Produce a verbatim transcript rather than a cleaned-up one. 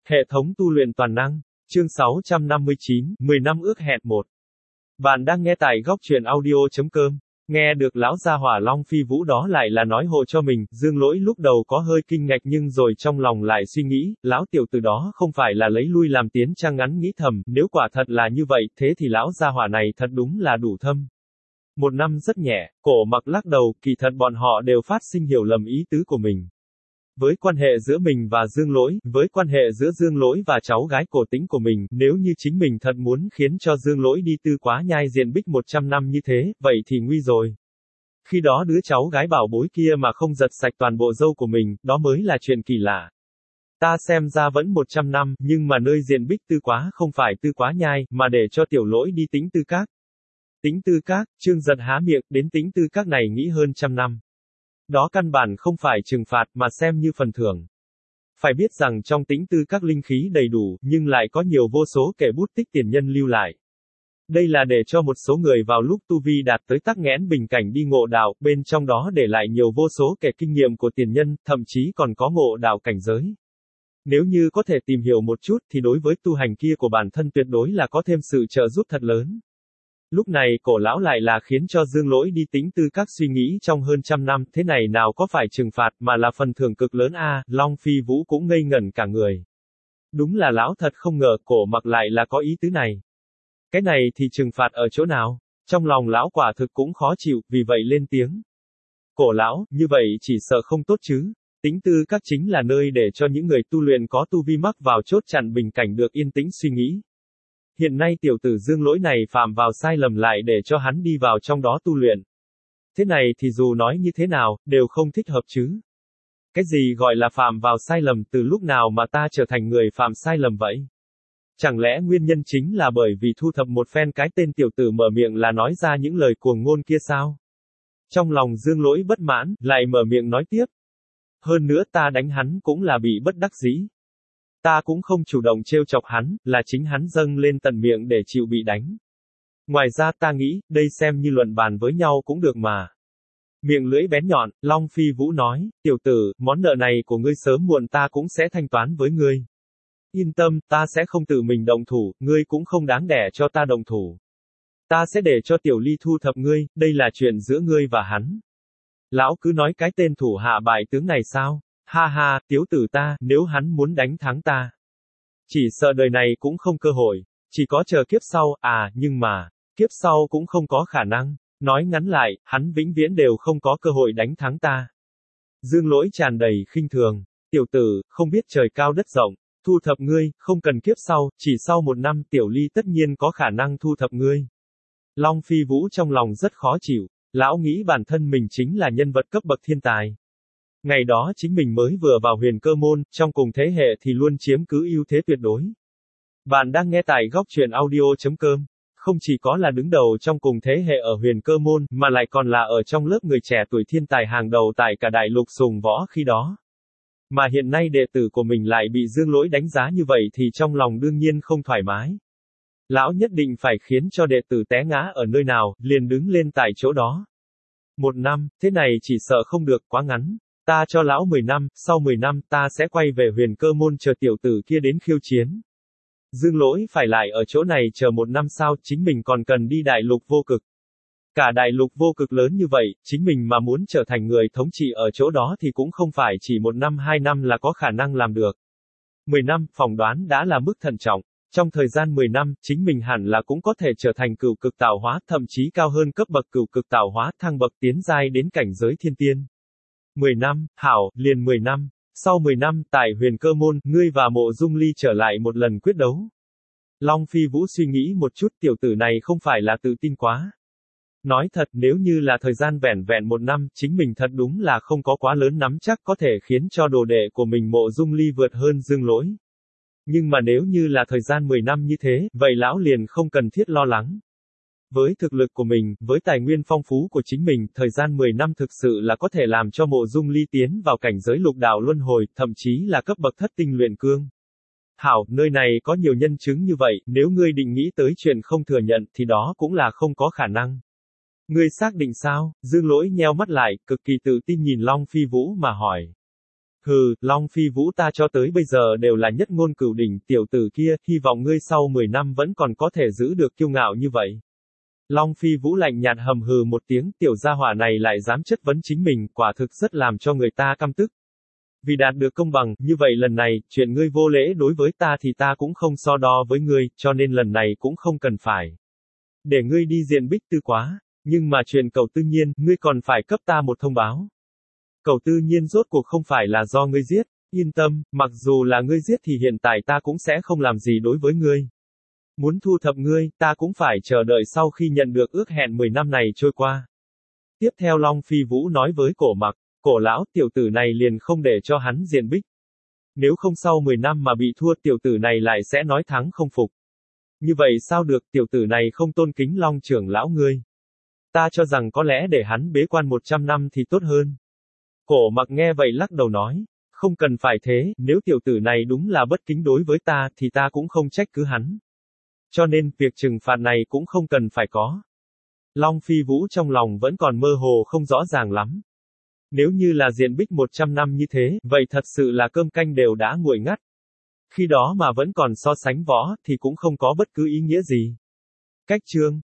Hệ thống tu luyện toàn năng, chương sáu trăm năm mươi chín, mười năm ước hẹn một. Bạn đang nghe tại góc truyện audio.com. Nghe được lão gia hỏa Long Phi Vũ đó lại là nói hộ cho mình, Dương Lỗi lúc đầu có hơi kinh ngạc nhưng rồi trong lòng lại suy nghĩ, lão tiểu tử đó không phải là lấy lui làm tiến trang ngắn, nghĩ thầm, nếu quả thật là như vậy, thế thì lão gia hỏa này thật đúng là đủ thâm. Một năm rất nhẹ, Cổ Mặc lắc đầu, kỳ thật bọn họ đều phát sinh hiểu lầm ý tứ của mình. Với quan hệ giữa mình và Dương Lỗi, với quan hệ giữa Dương Lỗi và cháu gái Cổ Tĩnh của mình, nếu như chính mình thật muốn khiến cho Dương Lỗi đi tư quá nhai diện bích một trăm năm như thế, vậy thì nguy rồi. Khi đó đứa cháu gái bảo bối kia mà không giật sạch toàn bộ râu của mình, đó mới là chuyện kỳ lạ. Ta xem ra vẫn một trăm năm, nhưng mà nơi diện bích tư quá không phải tư quá nhai, mà để cho tiểu Lỗi đi Tĩnh tư các. Tĩnh tư các, Trương Giật há miệng, đến Tĩnh tư các này nghĩ hơn trăm năm. Đó căn bản không phải trừng phạt mà xem như phần thưởng. Phải biết rằng trong Tĩnh tư các linh khí đầy đủ, nhưng lại có nhiều vô số kẻ bút tích tiền nhân lưu lại. Đây là để cho một số người vào lúc tu vi đạt tới tắc nghẽn bình cảnh đi ngộ đạo, bên trong đó để lại nhiều vô số kẻ kinh nghiệm của tiền nhân, thậm chí còn có ngộ đạo cảnh giới. Nếu như có thể tìm hiểu một chút thì đối với tu hành kia của bản thân tuyệt đối là có thêm sự trợ giúp thật lớn. Lúc này Cổ lão lại là khiến cho Dương Lỗi đi Tĩnh tư các suy nghĩ trong hơn trăm năm, thế này nào có phải trừng phạt mà là phần thưởng cực lớn a. À, Long Phi Vũ cũng ngây ngẩn cả người. Đúng là lão thật không ngờ Cổ Mặc lại là có ý tứ này. Cái này thì trừng phạt ở chỗ nào? Trong lòng lão quả thực cũng khó chịu, vì vậy lên tiếng. Cổ lão, như vậy chỉ sợ không tốt chứ. Tĩnh tư các chính là nơi để cho những người tu luyện có tu vi mắc vào chốt chặn bình cảnh được yên tĩnh suy nghĩ. Hiện nay tiểu tử Dương Lỗi này phạm vào sai lầm lại để cho hắn đi vào trong đó tu luyện. Thế này thì dù nói như thế nào, đều không thích hợp chứ. Cái gì gọi là phạm vào sai lầm, từ lúc nào mà ta trở thành người phạm sai lầm vậy? Chẳng lẽ nguyên nhân chính là bởi vì thu thập một phen cái tên tiểu tử mở miệng là nói ra những lời cuồng ngôn kia sao? Trong lòng Dương Lỗi bất mãn, lại mở miệng nói tiếp. Hơn nữa ta đánh hắn cũng là bị bất đắc dĩ. Ta cũng không chủ động trêu chọc hắn, là chính hắn dâng lên tận miệng để chịu bị đánh. Ngoài ra ta nghĩ, đây xem như luận bàn với nhau cũng được mà. Miệng lưỡi bén nhọn, Long Phi Vũ nói, tiểu tử, món nợ này của ngươi sớm muộn ta cũng sẽ thanh toán với ngươi. Yên tâm, ta sẽ không tự mình động thủ, ngươi cũng không đáng để cho ta động thủ. Ta sẽ để cho tiểu ly thu thập ngươi, đây là chuyện giữa ngươi và hắn. Lão cứ nói cái tên thủ hạ bại tướng này sao? Ha ha, tiếu tử ta, nếu hắn muốn đánh thắng ta. Chỉ sợ đời này cũng không cơ hội, chỉ có chờ kiếp sau, à, nhưng mà, kiếp sau cũng không có khả năng. Nói ngắn lại, hắn vĩnh viễn đều không có cơ hội đánh thắng ta. Dương Lỗi tràn đầy khinh thường. Tiểu tử, không biết trời cao đất rộng, thu thập ngươi, không cần kiếp sau, chỉ sau một năm tiểu ly tất nhiên có khả năng thu thập ngươi. Long Phi Vũ trong lòng rất khó chịu, lão nghĩ bản thân mình chính là nhân vật cấp bậc thiên tài. Ngày đó chính mình mới vừa vào Huyền Cơ môn, trong cùng thế hệ thì luôn chiếm cứ ưu thế tuyệt đối. Bạn đang nghe tại góc truyện audio.com. Không chỉ có là đứng đầu trong cùng thế hệ ở Huyền Cơ môn, mà lại còn là ở trong lớp người trẻ tuổi thiên tài hàng đầu tại cả đại lục sùng võ khi đó. Mà hiện nay đệ tử của mình lại bị Dương Lỗi đánh giá như vậy thì trong lòng đương nhiên không thoải mái. Lão nhất định phải khiến cho đệ tử té ngã ở nơi nào, liền đứng lên tại chỗ đó. Một năm, thế này chỉ sợ không được, quá ngắn. Ta cho lão mười năm, sau mười năm ta sẽ quay về Huyền Cơ môn chờ tiểu tử kia đến khiêu chiến. Dương Lỗi phải lại ở chỗ này chờ một năm sao, chính mình còn cần đi đại lục vô cực. Cả đại lục vô cực lớn như vậy, chính mình mà muốn trở thành người thống trị ở chỗ đó thì cũng không phải chỉ một năm hai năm là có khả năng làm được. Mười năm, phỏng đoán đã là mức thận trọng. Trong thời gian mười năm, chính mình hẳn là cũng có thể trở thành cửu cực tạo hóa, thậm chí cao hơn cấp bậc cửu cực tạo hóa, thăng bậc tiến giai đến cảnh giới thiên tiên. mười năm, hảo, liền mười năm. Sau mười năm, tại Huyền Cơ môn, ngươi và Mộ Dung Ly trở lại một lần quyết đấu. Long Phi Vũ suy nghĩ một chút, tiểu tử này không phải là tự tin quá. Nói thật, nếu như là thời gian vẻn vẹn một năm, chính mình thật đúng là không có quá lớn nắm chắc có thể khiến cho đồ đệ của mình Mộ Dung Ly vượt hơn Dương Lỗi. Nhưng mà nếu như là thời gian mười năm như thế, vậy lão liền không cần thiết lo lắng. Với thực lực của mình, với tài nguyên phong phú của chính mình, thời gian mười năm thực sự là có thể làm cho Mộ Dung Ly tiến vào cảnh giới lục đạo luân hồi, thậm chí là cấp bậc thất tinh luyện cương. Hảo, nơi này có nhiều nhân chứng như vậy, nếu ngươi định nghĩ tới chuyện không thừa nhận thì đó cũng là không có khả năng. Ngươi xác định sao? Dương Lỗi nheo mắt lại, cực kỳ tự tin nhìn Long Phi Vũ mà hỏi. Hừ, Long Phi Vũ ta cho tới bây giờ đều là nhất ngôn cửu đỉnh, tiểu tử kia, hy vọng ngươi sau mười năm vẫn còn có thể giữ được kiêu ngạo như vậy. Long Phi Vũ lạnh nhạt hầm hừ một tiếng, tiểu gia hỏa này lại dám chất vấn chính mình, quả thực rất làm cho người ta căm tức. Vì đạt được công bằng, như vậy lần này, chuyện ngươi vô lễ đối với ta thì ta cũng không so đo với ngươi, cho nên lần này cũng không cần phải để ngươi đi diện Bích Tư quá. Nhưng mà chuyện Cầu Tư Nhiên, ngươi còn phải cấp ta một thông báo. Cầu Tư Nhiên rốt cuộc không phải là do ngươi giết, yên tâm, mặc dù là ngươi giết thì hiện tại ta cũng sẽ không làm gì đối với ngươi. Muốn thu thập ngươi, ta cũng phải chờ đợi sau khi nhận được ước hẹn mười năm này trôi qua. Tiếp theo Long Phi Vũ nói với Cổ Mặc, Cổ lão, tiểu tử này liền không để cho hắn diện Bích. Nếu không sau mười năm mà bị thua, tiểu tử này lại sẽ nói thắng không phục. Như vậy sao được, tiểu tử này không tôn kính Long trưởng lão ngươi. Ta cho rằng có lẽ để hắn bế quan một trăm năm thì tốt hơn. Cổ Mặc nghe vậy lắc đầu nói, không cần phải thế, nếu tiểu tử này đúng là bất kính đối với ta thì ta cũng không trách cứ hắn. Cho nên, việc trừng phạt này cũng không cần phải có. Long Phi Vũ trong lòng vẫn còn mơ hồ không rõ ràng lắm. Nếu như là diện Bích một trăm năm như thế, vậy thật sự là cơm canh đều đã nguội ngắt. Khi đó mà vẫn còn so sánh võ, thì cũng không có bất cứ ý nghĩa gì. Cách chương